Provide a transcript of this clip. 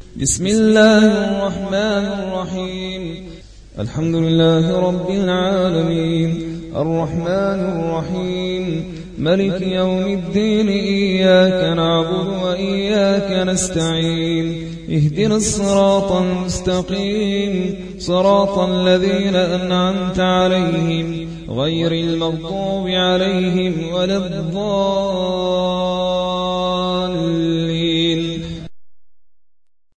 بسم الله الرحمن الرحيم الحمد لله رب العالمين الرحمن الرحيم ملك يوم الدين إياك نعبد وإياك نستعين اهدنا الصراط المستقيم صراط الذين أنعمت عليهم غير المغضوب عليهم ولا الضالين